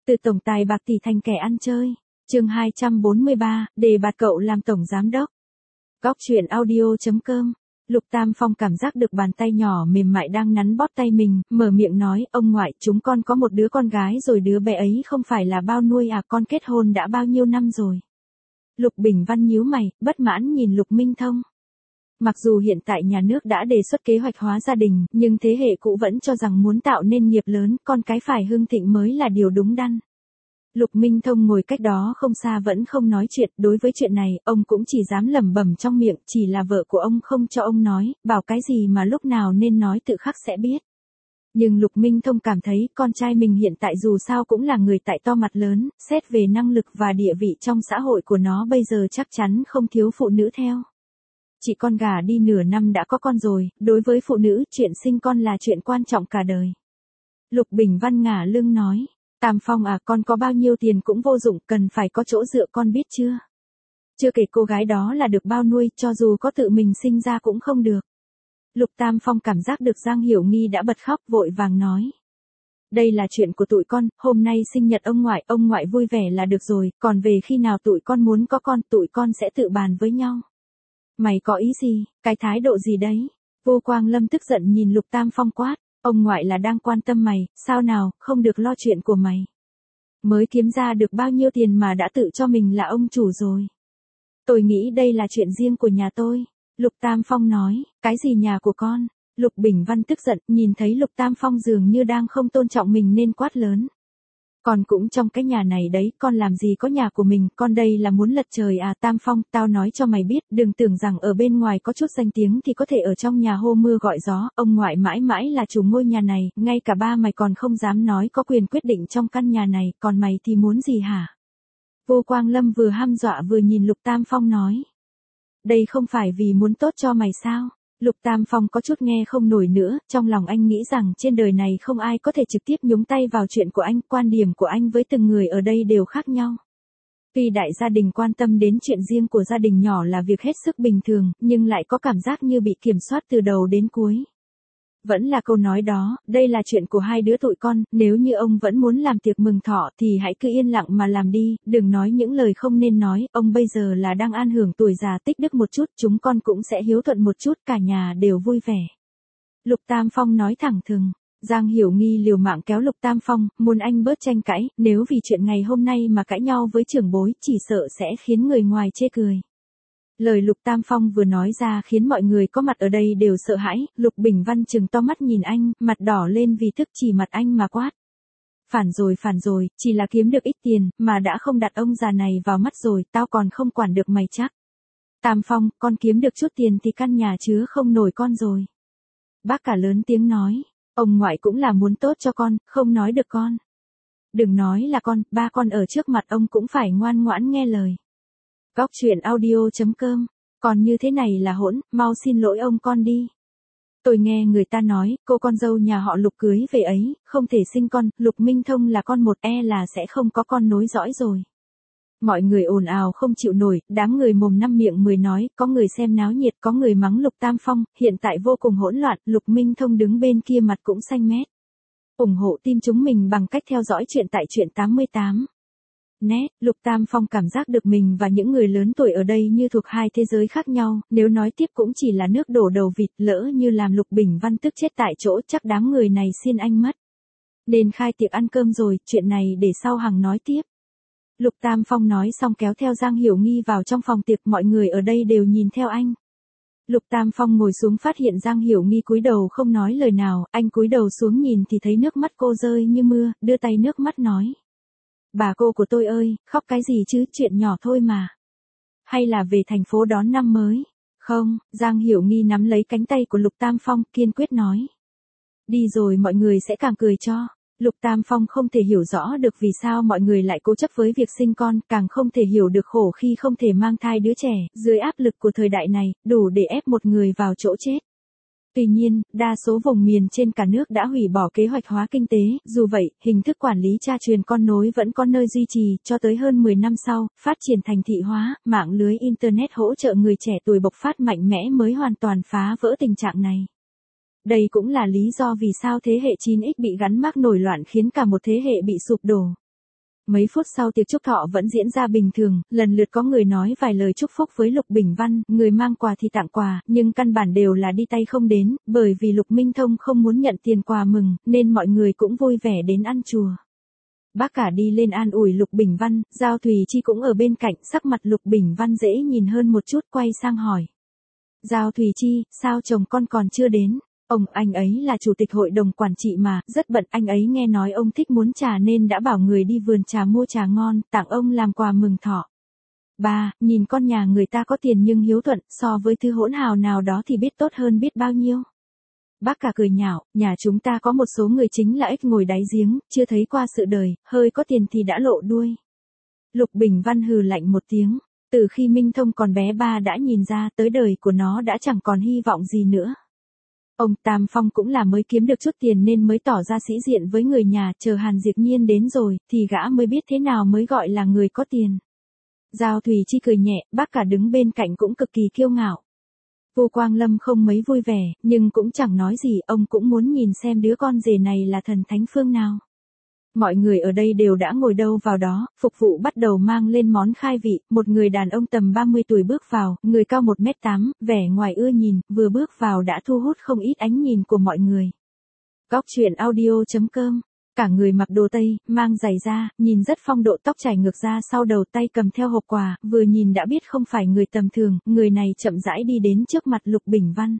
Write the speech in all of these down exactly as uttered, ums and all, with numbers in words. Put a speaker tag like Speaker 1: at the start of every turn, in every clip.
Speaker 1: Từ tổng tài bạc tỷ thành kẻ ăn chơi. Chương hai trăm bốn mươi ba, đề bạt cậu làm tổng giám đốc. Góc truyện audio.com. Lục Tam Phong cảm giác được bàn tay nhỏ mềm mại đang nắn bóp tay mình, mở miệng nói, ông ngoại, chúng con có một đứa con gái rồi, đứa bé ấy không phải là bao nuôi à, con kết hôn đã bao nhiêu năm rồi. Lục Bình Văn nhíu mày, bất mãn nhìn Lục Minh Thông. Mặc dù hiện tại nhà nước đã đề xuất kế hoạch hóa gia đình, nhưng thế hệ cũ vẫn cho rằng muốn tạo nên nghiệp lớn, con cái phải hưng thịnh mới là điều đúng đắn. Lục Minh Thông ngồi cách đó không xa vẫn không nói chuyện, đối với chuyện này, ông cũng chỉ dám lẩm bẩm trong miệng, chỉ là vợ của ông không cho ông nói, bảo cái gì mà lúc nào nên nói tự khắc sẽ biết. Nhưng Lục Minh Thông cảm thấy con trai mình hiện tại dù sao cũng là người tại to mặt lớn, xét về năng lực và địa vị trong xã hội của nó bây giờ chắc chắn không thiếu phụ nữ theo. Chị con gà đi nửa năm đã có con rồi, đối với phụ nữ, chuyện sinh con là chuyện quan trọng cả đời. Lục Bình Văn ngả lưng nói. Tam Phong à, con có bao nhiêu tiền cũng vô dụng, cần phải có chỗ dựa, con biết chưa? Chưa kể cô gái đó là được bao nuôi, cho dù có tự mình sinh ra cũng không được. Lục Tam Phong cảm giác được Giang Hiểu Nghi đã bật khóc, vội vàng nói. Đây là chuyện của tụi con, hôm nay sinh nhật ông ngoại, ông ngoại vui vẻ là được rồi, còn về khi nào tụi con muốn có con, tụi con sẽ tự bàn với nhau. Mày có ý gì, cái thái độ gì đấy? Vô Quang Lâm tức giận nhìn Lục Tam Phong quát. Ông ngoại là đang quan tâm mày, sao nào, không được lo chuyện của mày. Mới kiếm ra được bao nhiêu tiền mà đã tự cho mình là ông chủ rồi. Tôi nghĩ đây là chuyện riêng của nhà tôi. Lục Tam Phong nói, cái gì nhà của con? Lục Bình Văn tức giận, nhìn thấy Lục Tam Phong dường như đang không tôn trọng mình nên quát lớn. Con cũng trong cái nhà này đấy, con làm gì có nhà của mình, con đây là muốn lật trời à? Tam Phong, tao nói cho mày biết, đừng tưởng rằng ở bên ngoài có chút danh tiếng thì có thể ở trong nhà hô mưa gọi gió, ông ngoại mãi mãi là chủ ngôi nhà này, ngay cả ba mày còn không dám nói có quyền quyết định trong căn nhà này, còn mày thì muốn gì hả? Vô Quang Lâm vừa hăm dọa vừa nhìn Lục Tam Phong nói. Đây không phải vì muốn tốt cho mày sao? Lục Tam Phong có chút nghe không nổi nữa, trong lòng anh nghĩ rằng trên đời này không ai có thể trực tiếp nhúng tay vào chuyện của anh, quan điểm của anh với từng người ở đây đều khác nhau. Tuy đại gia đình quan tâm đến chuyện riêng của gia đình nhỏ là việc hết sức bình thường, nhưng lại có cảm giác như bị kiểm soát từ đầu đến cuối. Vẫn là câu nói đó, đây là chuyện của hai đứa tụi con, nếu như ông vẫn muốn làm tiệc mừng thọ thì hãy cứ yên lặng mà làm đi, đừng nói những lời không nên nói, ông bây giờ là đang an hưởng tuổi già tích đức một chút, chúng con cũng sẽ hiếu thuận một chút, cả nhà đều vui vẻ. Lục Tam Phong nói thẳng thừng, Giang Hiểu Nghi liều mạng kéo Lục Tam Phong, muốn anh bớt tranh cãi, nếu vì chuyện ngày hôm nay mà cãi nhau với trưởng bối, chỉ sợ sẽ khiến người ngoài chê cười. Lời Lục Tam Phong vừa nói ra khiến mọi người có mặt ở đây đều sợ hãi, Lục Bình Văn trừng to mắt nhìn anh, mặt đỏ lên vì tức chỉ mặt anh mà quát. Phản rồi phản rồi, chỉ là kiếm được ít tiền, mà đã không đặt ông già này vào mắt rồi, tao còn không quản được mày chắc. Tam Phong, con kiếm được chút tiền thì căn nhà chứa không nổi con rồi. Bác cả lớn tiếng nói, ông ngoại cũng là muốn tốt cho con, không nói được con. Đừng nói là con, ba con ở trước mặt ông cũng phải ngoan ngoãn nghe lời. Góc truyện audio.com, còn như thế này là hỗn, mau xin lỗi ông con đi. Tôi nghe người ta nói, cô con dâu nhà họ Lục cưới về ấy, không thể sinh con, Lục Minh Thông là con một, e là sẽ không có con nối dõi rồi. Mọi người ồn ào không chịu nổi, đám người mồm năm miệng mười nói, có người xem náo nhiệt, có người mắng Lục Tam Phong, hiện tại vô cùng hỗn loạn, Lục Minh Thông đứng bên kia mặt cũng xanh mét. ủng hộ team chúng mình bằng cách theo dõi chuyện tại truyện tám mươi tám. Nét, Lục Tam Phong cảm giác được mình và những người lớn tuổi ở đây như thuộc hai thế giới khác nhau, nếu nói tiếp cũng chỉ là nước đổ đầu vịt, lỡ như làm Lục Bình Văn tức chết tại chỗ chắc đám người này xin anh mất. Nên khai tiệc ăn cơm rồi, chuyện này để sau Hằng nói tiếp. Lục Tam Phong nói xong kéo theo Giang Hiểu Nghi vào trong phòng tiệc, mọi người ở đây đều nhìn theo anh. Lục Tam Phong ngồi xuống phát hiện Giang Hiểu Nghi cúi đầu không nói lời nào, anh cúi đầu xuống nhìn thì thấy nước mắt cô rơi như mưa, đưa tay nước mắt nói. Bà cô của tôi ơi, khóc cái gì chứ, chuyện nhỏ thôi mà. Hay là về thành phố đón năm mới? Không, Giang Hiểu Nghi nắm lấy cánh tay của Lục Tam Phong, kiên quyết nói. Đi rồi mọi người sẽ càng cười cho. Lục Tam Phong không thể hiểu rõ được vì sao mọi người lại cố chấp với việc sinh con, càng không thể hiểu được khổ khi không thể mang thai đứa trẻ, dưới áp lực của thời đại này, đủ để ép một người vào chỗ chết. Tuy nhiên, đa số vùng miền trên cả nước đã hủy bỏ kế hoạch hóa kinh tế, dù vậy, hình thức quản lý cha truyền con nối vẫn có nơi duy trì, cho tới hơn mười năm sau, phát triển thành thị hóa, mạng lưới Internet hỗ trợ người trẻ tuổi bộc phát mạnh mẽ mới hoàn toàn phá vỡ tình trạng này. Đây cũng là lý do vì sao thế hệ chín x bị gắn mác nổi loạn khiến cả một thế hệ bị sụp đổ. Mấy phút sau tiệc chúc thọ vẫn diễn ra bình thường, lần lượt có người nói vài lời chúc phúc với Lục Bình Văn, người mang quà thì tặng quà, nhưng căn bản đều là đi tay không đến, bởi vì Lục Minh Thông không muốn nhận tiền quà mừng, nên mọi người cũng vui vẻ đến ăn chùa. Bác cả đi lên an ủi Lục Bình Văn, Giao Thùy Chi cũng ở bên cạnh, sắc mặt Lục Bình Văn dễ nhìn hơn một chút, quay sang hỏi. Giao Thùy Chi, sao chồng con còn chưa đến? Ông, anh ấy là chủ tịch hội đồng quản trị mà, rất bận, anh ấy nghe nói ông thích muốn trà nên đã bảo người đi vườn trà mua trà ngon, tặng ông làm quà mừng thọ. Ba, nhìn con nhà người ta có tiền nhưng hiếu thuận, so với thứ hỗn hào nào đó thì biết tốt hơn biết bao nhiêu. Bác cả cười nhạo, nhà chúng ta có một số người chính là ếch ngồi đáy giếng, chưa thấy qua sự đời, hơi có tiền thì đã lộ đuôi. Lục Bình Văn hừ lạnh một tiếng, từ khi Minh Thông còn bé ba đã nhìn ra tới đời của nó đã chẳng còn hy vọng gì nữa. Ông Tam Phong cũng là mới kiếm được chút tiền nên mới tỏ ra sĩ diện với người nhà, chờ Hàn Diệp Nhiên đến rồi, thì gã mới biết thế nào mới gọi là người có tiền. Giao Thùy Chi cười nhẹ, bác cả đứng bên cạnh cũng cực kỳ kiêu ngạo. Vô Quang Lâm không mấy vui vẻ, nhưng cũng chẳng nói gì, ông cũng muốn nhìn xem đứa con rể này là thần thánh phương nào. Mọi người ở đây đều đã ngồi đâu vào đó, phục vụ bắt đầu mang lên món khai vị, một người đàn ông tầm ba mươi tuổi bước vào, người cao một mét tám, vẻ ngoài ưa nhìn, vừa bước vào đã thu hút không ít ánh nhìn của mọi người. Góc truyện audio chấm com, cả người mặc đồ Tây, mang giày da, nhìn rất phong độ, tóc chải ngược ra sau đầu, tay cầm theo hộp quà, vừa nhìn đã biết không phải người tầm thường, người này chậm rãi đi đến trước mặt Lục Bình Văn.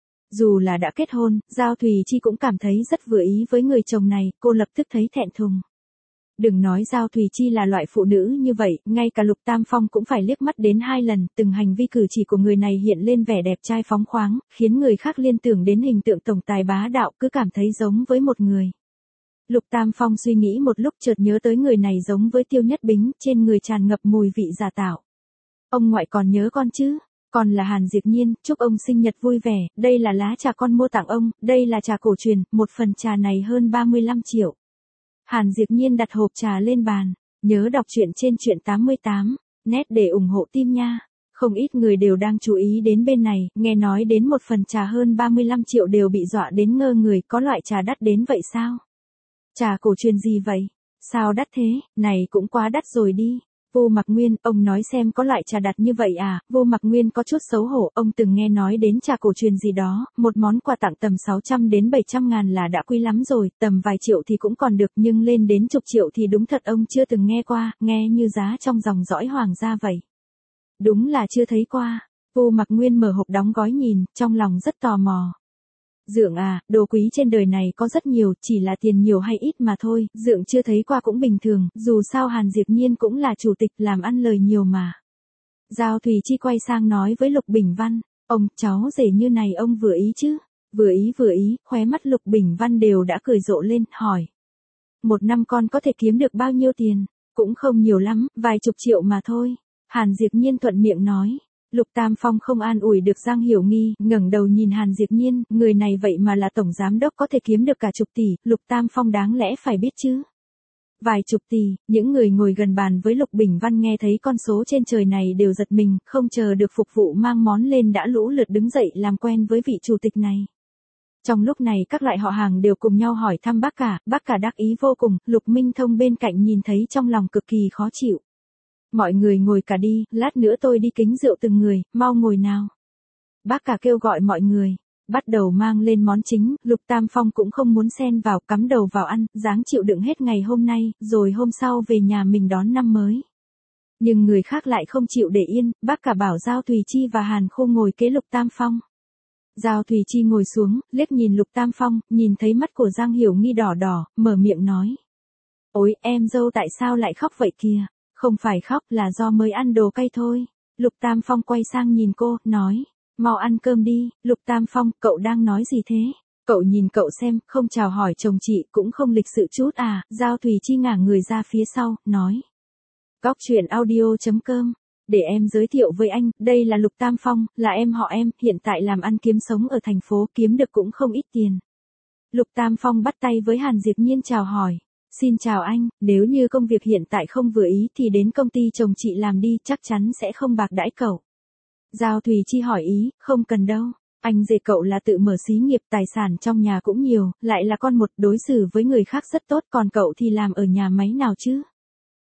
Speaker 1: Dù là đã kết hôn, Giao Thùy Chi cũng cảm thấy rất vừa ý với người chồng này, cô lập tức thấy thẹn thùng. Đừng nói Giao Thùy Chi là loại phụ nữ như vậy, ngay cả Lục Tam Phong cũng phải liếc mắt đến hai lần, từng hành vi cử chỉ của người này hiện lên vẻ đẹp trai phóng khoáng, khiến người khác liên tưởng đến hình tượng tổng tài bá đạo, cứ cảm thấy giống với một người. Lục Tam Phong suy nghĩ một lúc chợt nhớ tới người này giống với Tiêu Nhất Bính, trên người tràn ngập mùi vị giả tạo. Ông ngoại còn nhớ con chứ? Còn là Hàn Diệp Nhiên, chúc ông sinh nhật vui vẻ, đây là lá trà con mua tặng ông, đây là trà cổ truyền, một phần trà này hơn ba mươi lăm triệu. Hàn Diệp Nhiên đặt hộp trà lên bàn, nhớ đọc truyện trên truyện tám mươi tám, net để ủng hộ team nha. Không ít người đều đang chú ý đến bên này, nghe nói đến một phần trà hơn ba mươi lăm triệu đều bị dọa đến ngơ người, có loại trà đắt đến vậy sao? Trà cổ truyền gì vậy? Sao đắt thế, này cũng quá đắt rồi đi. Vô Mặc Nguyên, ông nói xem có loại trà đắt như vậy à? Vô Mặc Nguyên có chút xấu hổ, ông từng nghe nói đến trà cổ truyền gì đó, một món quà tặng tầm sáu trăm đến bảy trăm ngàn là đã quý lắm rồi, tầm vài triệu thì cũng còn được, nhưng lên đến chục triệu thì đúng thật ông chưa từng nghe qua, nghe như giá trong dòng dõi hoàng gia vậy. Đúng là chưa thấy qua. Vô Mặc Nguyên mở hộp đóng gói nhìn, trong lòng rất tò mò. Dượng à, đồ quý trên đời này có rất nhiều, chỉ là tiền nhiều hay ít mà thôi, Dượng chưa thấy qua cũng bình thường, dù sao Hàn Diệp Nhiên cũng là chủ tịch, làm ăn lời nhiều mà. Giao Thùy Chi quay sang nói với Lục Bình Văn, ông, cháu rể như này ông vừa ý chứ? Vừa ý vừa ý, khóe mắt Lục Bình Văn đều đã cười rộ lên, hỏi. Một năm con có thể kiếm được bao nhiêu tiền? Cũng không nhiều lắm, vài chục triệu mà thôi. Hàn Diệp Nhiên thuận miệng nói. Lục Tam Phong không an ủi được Giang Hiểu Nghi, ngẩng đầu nhìn Hàn Diệp Nhiên, người này vậy mà là tổng giám đốc có thể kiếm được cả chục tỷ, Lục Tam Phong đáng lẽ phải biết chứ. Vài chục tỷ, những người ngồi gần bàn với Lục Bình Văn nghe thấy con số trên trời này đều giật mình, không chờ được phục vụ mang món lên đã lũ lượt đứng dậy làm quen với vị chủ tịch này. Trong lúc này các loại họ hàng đều cùng nhau hỏi thăm bác cả, bác cả đắc ý vô cùng, Lục Minh Thông bên cạnh nhìn thấy trong lòng cực kỳ khó chịu. Mọi người ngồi cả đi, lát nữa tôi đi kính rượu từng người, mau ngồi nào. Bác cả kêu gọi mọi người, bắt đầu mang lên món chính, Lục Tam Phong cũng không muốn xen vào, cắm đầu vào ăn, dáng chịu đựng hết ngày hôm nay, rồi hôm sau về nhà mình đón năm mới. Nhưng người khác lại không chịu để yên, bác cả bảo Giao Thùy Chi và Hàn Khu ngồi kế Lục Tam Phong. Giao Thùy Chi ngồi xuống, liếc nhìn Lục Tam Phong, nhìn thấy mắt của Giang Hiểu Nghi đỏ đỏ, mở miệng nói. Ôi, em dâu tại sao lại khóc vậy kìa? Không phải khóc, là do mới ăn đồ cay thôi. Lục Tam Phong quay sang nhìn cô, nói. Mau ăn cơm đi. Lục Tam Phong, cậu đang nói gì thế? Cậu nhìn cậu xem, không chào hỏi chồng chị, cũng không lịch sự chút à? Giao Thùy Chi ngả người ra phía sau, nói. Góc truyện audio chấm com. Để em giới thiệu với anh, đây là Lục Tam Phong, là em họ em, hiện tại làm ăn kiếm sống ở thành phố, kiếm được cũng không ít tiền. Lục Tam Phong bắt tay với Hàn Diệp Nhiên chào hỏi. Xin chào anh, nếu như công việc hiện tại không vừa ý thì đến công ty chồng chị làm đi, chắc chắn sẽ không bạc đãi cậu. Giao Thùy Chi hỏi ý, không cần đâu. Anh rể cậu là tự mở xí nghiệp, tài sản trong nhà cũng nhiều, lại là con một, đối xử với người khác rất tốt, còn cậu thì làm ở nhà máy nào chứ?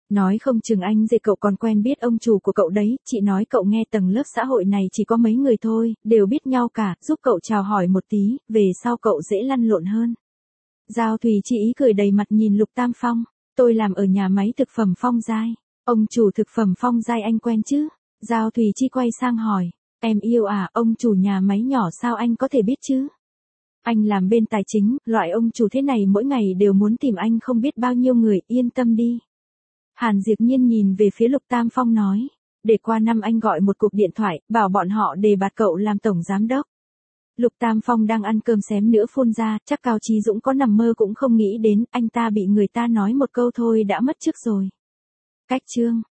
Speaker 1: Nói không chừng anh dê cậu còn quen biết ông chủ của cậu đấy, chị nói cậu nghe tầng lớp xã hội này chỉ có mấy người thôi, đều biết nhau cả, giúp cậu chào hỏi một tí, về sau cậu dễ lăn lộn hơn. Giao Thùy Chi ý cười đầy mặt nhìn Lục Tam Phong, tôi làm ở nhà máy thực phẩm Phong Giai, ông chủ thực phẩm Phong Giai anh quen chứ? Giao Thùy Chi quay sang hỏi, em yêu à, ông chủ nhà máy nhỏ sao anh có thể biết chứ? Anh làm bên tài chính, loại ông chủ thế này mỗi ngày đều muốn tìm anh không biết bao nhiêu người, yên tâm đi. Hàn Diệp Nhiên nhìn về phía Lục Tam Phong nói, để qua năm anh gọi một cuộc điện thoại, bảo bọn họ đề bạt cậu làm tổng giám đốc. Lục Tam Phong đang ăn cơm xém nữa phun ra, chắc Cao Chí Dũng có nằm mơ cũng không nghĩ đến, anh ta bị người ta nói một câu thôi đã mất trước rồi. Cách chương